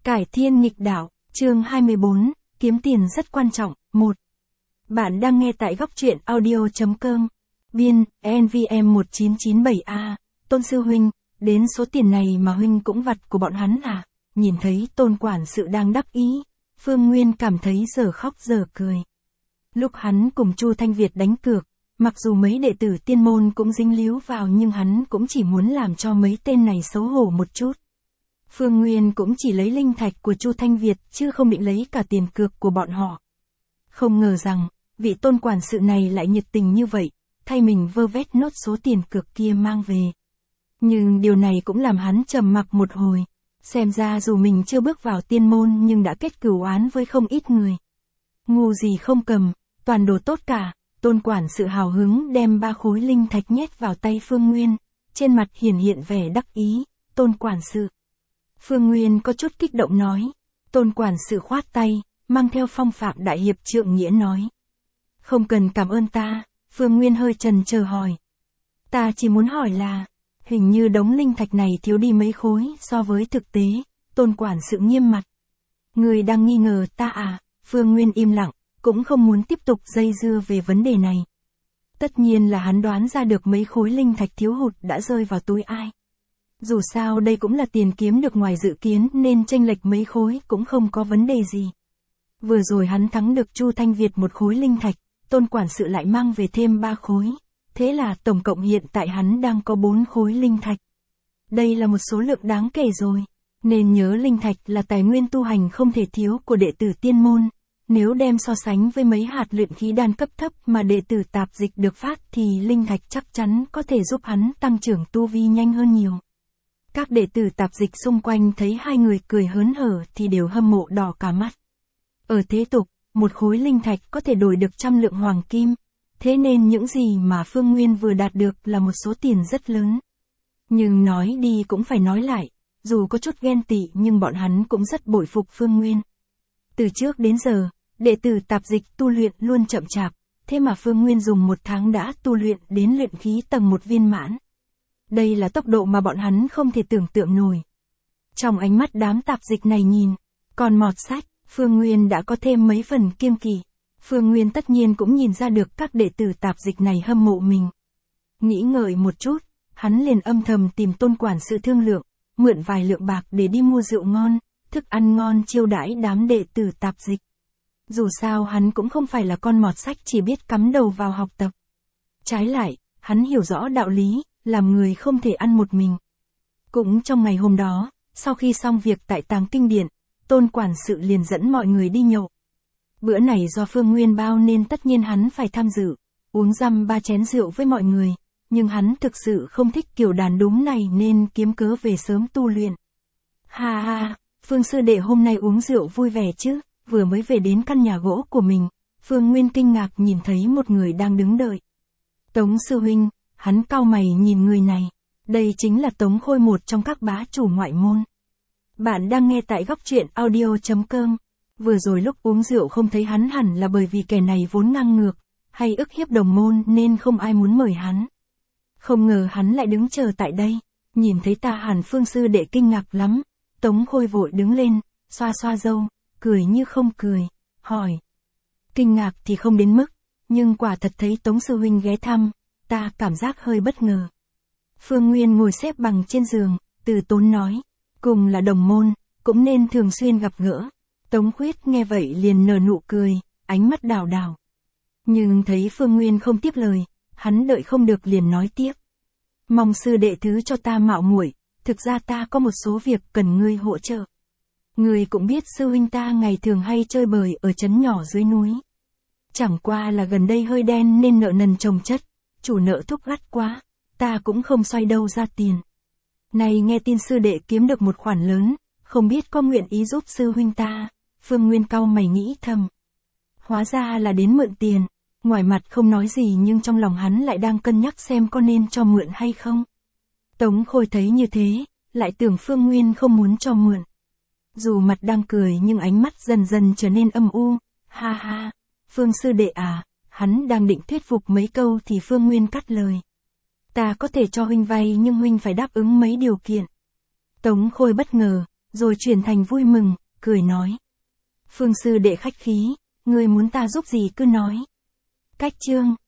Cải thiên nghịch đạo, chương 24, kiếm tiền rất quan trọng, 1. Bạn đang nghe tại góc truyện audio.com. Biên, NVM1997A, Tôn sư huynh, đến số tiền này mà huynh cũng vặt của bọn hắn à? Nhìn thấy Tôn quản sự đang đắc ý, Phương Nguyên cảm thấy giờ khóc giờ cười. Lúc hắn cùng Chu Thanh Việt đánh cược, mặc dù mấy đệ tử tiên môn cũng dính líu vào nhưng hắn cũng chỉ muốn làm cho mấy tên này xấu hổ một chút. Phương Nguyên cũng chỉ lấy linh thạch của Chu Thanh Việt chứ không định lấy cả tiền cược của bọn họ. Không ngờ rằng, vị Tôn quản sự này lại nhiệt tình như vậy, thay mình vơ vét nốt số tiền cược kia mang về. Nhưng điều này cũng làm hắn trầm mặc một hồi, xem ra dù mình chưa bước vào tiên môn nhưng đã kết cửu oán với không ít người. Ngu gì không cầm, toàn đồ tốt cả. Tôn quản sự hào hứng đem 3 khối linh thạch nhét vào tay Phương Nguyên, trên mặt hiển hiện vẻ đắc ý. Tôn quản sự. Phương Nguyên có chút kích động nói. Tôn quản sự khoát tay, mang theo phong phạm đại hiệp trượng nghĩa nói. Không cần cảm ơn ta. Phương Nguyên hơi chần chờ hỏi. Ta chỉ muốn hỏi là, hình như đống linh thạch này thiếu đi mấy khối so với thực tế. Tôn quản sự nghiêm mặt. Người đang nghi ngờ ta à? Phương Nguyên im lặng, cũng không muốn tiếp tục dây dưa về vấn đề này. Tất nhiên là hắn đoán ra được mấy khối linh thạch thiếu hụt đã rơi vào túi ai. Dù sao đây cũng là tiền kiếm được ngoài dự kiến nên chênh lệch mấy khối cũng không có vấn đề gì. Vừa rồi hắn thắng được Chu Thanh Việt 1 khối linh thạch, Tôn quản sự lại mang về thêm 3 khối. Thế là tổng cộng hiện tại hắn đang có 4 khối linh thạch. Đây là một số lượng đáng kể rồi. Nên nhớ linh thạch là tài nguyên tu hành không thể thiếu của đệ tử tiên môn. Nếu đem so sánh với mấy hạt luyện khí đan cấp thấp mà đệ tử tạp dịch được phát thì linh thạch chắc chắn có thể giúp hắn tăng trưởng tu vi nhanh hơn nhiều. Các đệ tử tạp dịch xung quanh thấy hai người cười hớn hở thì đều hâm mộ đỏ cả mắt. Ở thế tục, 1 khối linh thạch có thể đổi được 100 lượng hoàng kim, thế nên những gì mà Phương Nguyên vừa đạt được là một số tiền rất lớn. Nhưng nói đi cũng phải nói lại, dù có chút ghen tị nhưng bọn hắn cũng rất bội phục Phương Nguyên. Từ trước đến giờ, đệ tử tạp dịch tu luyện luôn chậm chạp, thế mà Phương Nguyên dùng 1 tháng đã tu luyện đến luyện khí tầng 1 viên mãn. Đây là tốc độ mà bọn hắn không thể tưởng tượng nổi. Trong ánh mắt đám tạp dịch này nhìn, còn mọt sách, Phương Nguyên đã có thêm mấy phần kiêng kỵ. Phương Nguyên tất nhiên cũng nhìn ra được các đệ tử tạp dịch này hâm mộ mình. Nghĩ ngợi một chút, hắn liền âm thầm tìm Tôn quản sự thương lượng, mượn vài lượng bạc để đi mua rượu ngon, thức ăn ngon chiêu đãi đám đệ tử tạp dịch. Dù sao hắn cũng không phải là con mọt sách chỉ biết cắm đầu vào học tập. Trái lại, hắn hiểu rõ đạo lý, làm người không thể ăn một mình. Cũng trong ngày hôm đó, sau khi xong việc tại Tàng Kinh Điện, Tôn quản sự liền dẫn mọi người đi nhậu. Bữa này do Phương Nguyên bao nên tất nhiên hắn phải tham dự, uống răm 3 chén rượu với mọi người, nhưng hắn thực sự không thích kiểu đàn đúng này nên kiếm cớ về sớm tu luyện. Ha ha, Phương sư đệ hôm nay uống rượu vui vẻ chứ? Vừa mới về đến căn nhà gỗ của mình, Phương Nguyên kinh ngạc nhìn thấy một người đang đứng đợi. Tống sư huynh, hắn cau mày nhìn người này. Đây chính là Tống Khôi, một trong các bá chủ ngoại môn. Bạn đang nghe tại góc truyện audio.com. Vừa rồi lúc uống rượu không thấy hắn hẳn là bởi vì kẻ này vốn ngang ngược, hay ức hiếp đồng môn nên không ai muốn mời hắn. Không ngờ hắn lại đứng chờ tại đây, nhìn thấy ta hẳn Phương sư đệ kinh ngạc lắm. Tống Khôi vội đứng lên, xoa xoa râu, cười như không cười, hỏi. Kinh ngạc thì không đến mức, nhưng quả thật thấy Tống sư huynh ghé thăm, ta cảm giác hơi bất ngờ. Phương Nguyên ngồi xếp bằng trên giường, từ tốn nói, cùng là đồng môn, cũng nên thường xuyên gặp gỡ. Tống Khuyết nghe vậy liền nở nụ cười, ánh mắt đảo đảo. Nhưng thấy Phương Nguyên không tiếp lời, hắn đợi không được liền nói tiếp. Mong sư đệ thứ cho ta mạo muội, thực ra ta có một số việc cần ngươi hỗ trợ. Ngươi cũng biết sư huynh ta ngày thường hay chơi bời ở trấn nhỏ dưới núi. Chẳng qua là gần đây hơi đen nên nợ nần chồng chất, chủ nợ thúc gắt quá, ta cũng không xoay đâu ra tiền. Này nghe tin sư đệ kiếm được một khoản lớn, không biết có nguyện ý giúp sư huynh ta. Phương Nguyên cau mày nghĩ thầm. Hóa ra là đến mượn tiền, ngoài mặt không nói gì nhưng trong lòng hắn lại đang cân nhắc xem có nên cho mượn hay không. Tống Khôi thấy như thế, lại tưởng Phương Nguyên không muốn cho mượn. Dù mặt đang cười nhưng ánh mắt dần dần trở nên âm u. Ha ha, Phương sư đệ à, hắn đang định thuyết phục mấy câu thì Phương Nguyên cắt lời. Ta có thể cho huynh vay nhưng huynh phải đáp ứng mấy điều kiện. Tống Khôi bất ngờ, rồi chuyển thành vui mừng, cười nói. Phương sư đệ khách khí, ngươi muốn ta giúp gì cứ nói. Cách chương